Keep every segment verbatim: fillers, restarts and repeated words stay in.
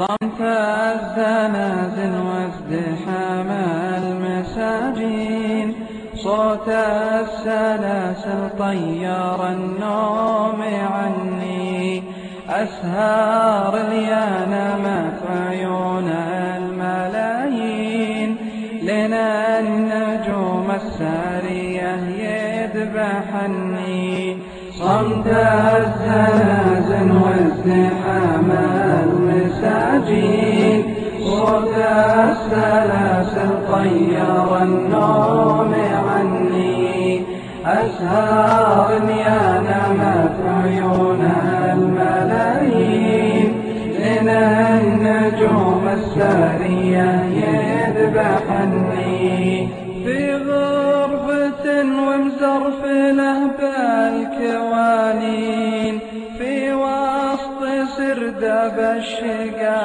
صمت الزنازل وازدحام المساجين، صوت السلاسل طير النوم عني، أسهار اليانمات عيون الملايين، لنا النجوم السارية يذبحني. صمت الزلازل وازدحام المساجين، صوت السلاسل طير النوم عني، أسهار اليانمات عيون الملايين، لنا النجوم السارية يذبحني. في غرفة ومزرفله بالكوانين، في وسط سرداب الشقا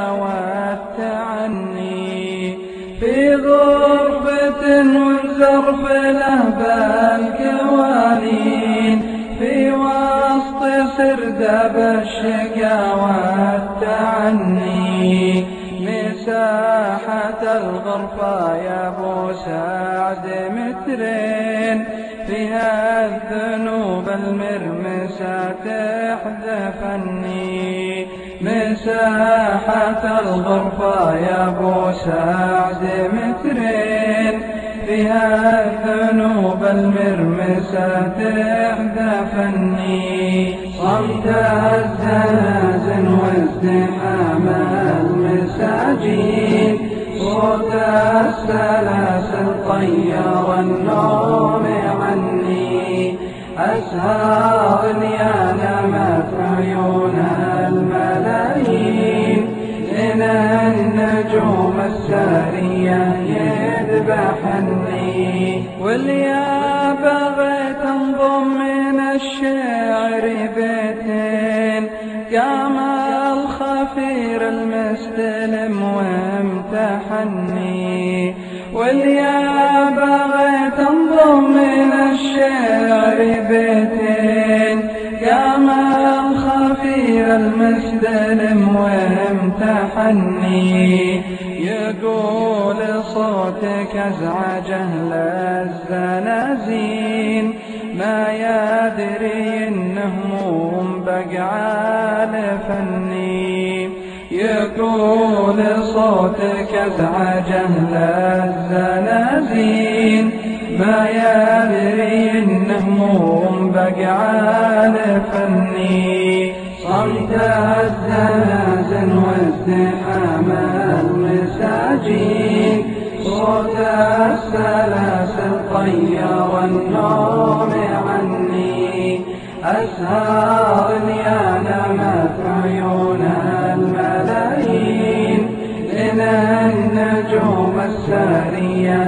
والتعني، في غرفة ومزرفله بالكوانين، في وسط سرداب الشقا والتعني، مساحة الغرفة يا ابو سعد مترين، فيها الذنوب المرمسة تحذفني. مساحة الغرفة يا ابو سعد مترين، فيها الذنوب المرمسة تحذفني. صمت الزلازل وازدحام المساجين، صوت السلاسل طير النوم عني، أسهار اليانمات عيون الملايين، لنا النجوم السارية يذبحني. واليا بغيت انضم من الشعر بيتين، قام الخفير المستلم وامتحني. واليا بغيت انضم من الشعر بيتين، قام الخفير المستلم وامتحني. يقول صوتك ازعجه للزنازين، ما يدري انه بقعال فني. يقول صوتك ازعجه للزنازين، ما يدري انه بقعال فني. صمت الزلازل وازدحام المساجين، صوت السلاسل طير النوم عني، أسهار اليانمات عيون الملايين، لنا النجوم السارية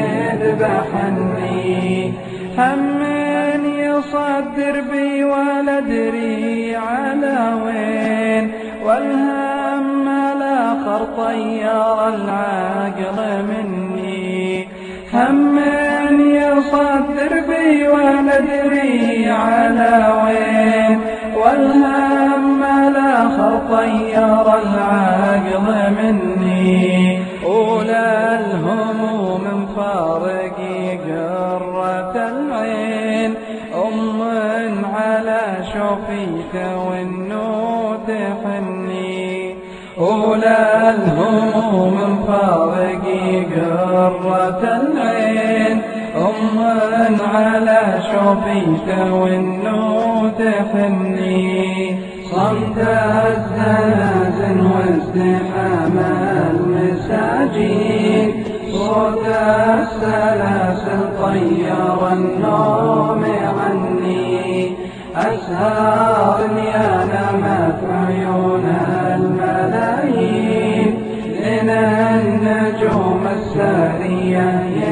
يذبحني. هم يصدر بي ولا ادري على وين، والهم الاخر طير العقل مني. هم يصدر بي ولا ادري على وين، والهم الاخر طير العقل مني. أولى الهموم مفارقي قرة العين، أم على شوفيته والنوت حني. أولى الهموم مفارقي قرة العين، أم على شوفيته والنوت حني. صمت الزلازل وازدحام المساجين، صوت السلاسل طير النوم عني، أسهار اليانمات عيون الملايين، لنا النجوم السارية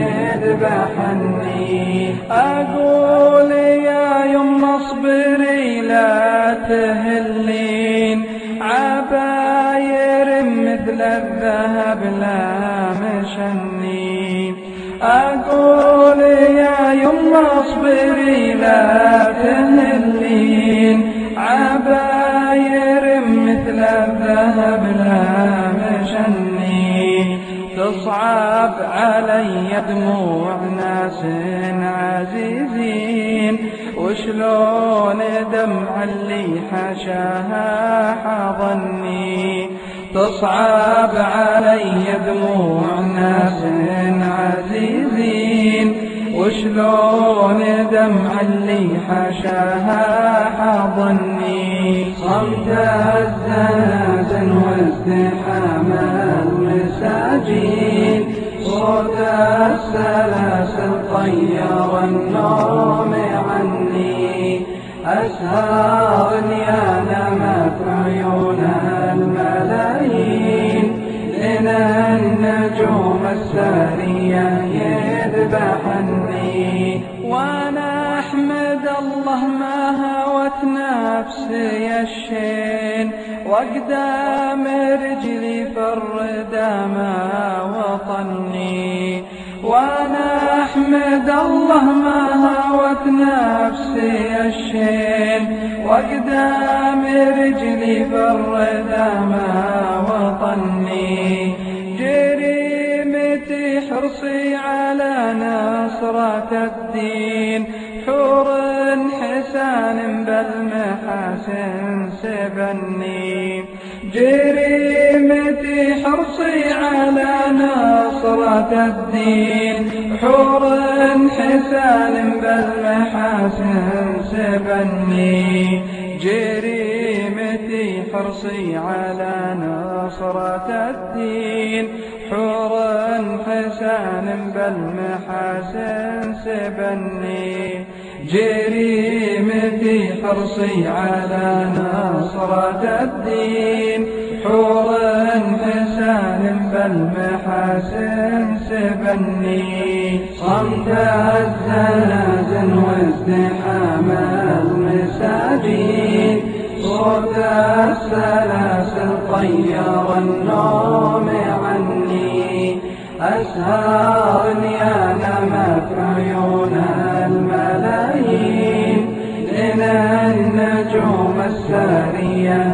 يذبحني. أقول يا يما اصبري لا تهلين، عباير مثل الذهب لا مشني. أقول يا يما اصبري لا تهلين، عباير مثل الذهب لا تصعب علي دموع ناس عزيزين، وشلون دمع اللي حشاها حضني. تصعب علي دموع ناس عزيزين، وشلون دمع اللي حشاها حضني. صمت الزلازل وازدحام المساجين، صوت السلاسل طير النوم عني. أسهار يا نمت عيون الملايين، لنا النجوم السارية يذبحني. وانا احمد الله ما هوت نفسي الشين، واقدام رجلي فردا ما وطني. وانا احمد الله ما هوت نفسي الشين، واقدام رجلي فردا ما وطني. جريمتي حرصي على نصرة الدين، حور حسان بالمحاسن سبني. جريمتي حرصي على نصرة الدين، حور حسان بالمحاسن سبني. جريمتي حرصي على نصرة الدين، حور حسان بالمحاسن سبني. جريمتي حرصي على نصرة الدين، حور حسان بالمحاسن سبني. صمت الزلازل وازدحام المساجين، صوت السلاسل طير النوم عني. أسهار يا نمت عيون الملايين، لنا النجوم السارية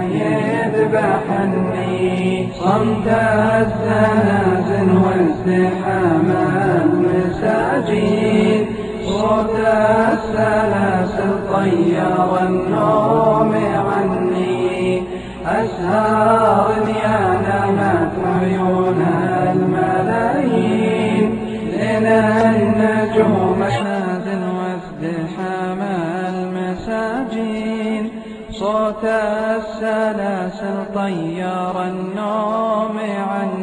يذبحني. صمت الزلازل وازدحام المساجين، صوت السلاسل طير النوم عني. أسهار يا نمت عيون الملايين، لنا النجوم السلاسل وازدحام المساجين، صوت السلاسل طير النوم عني.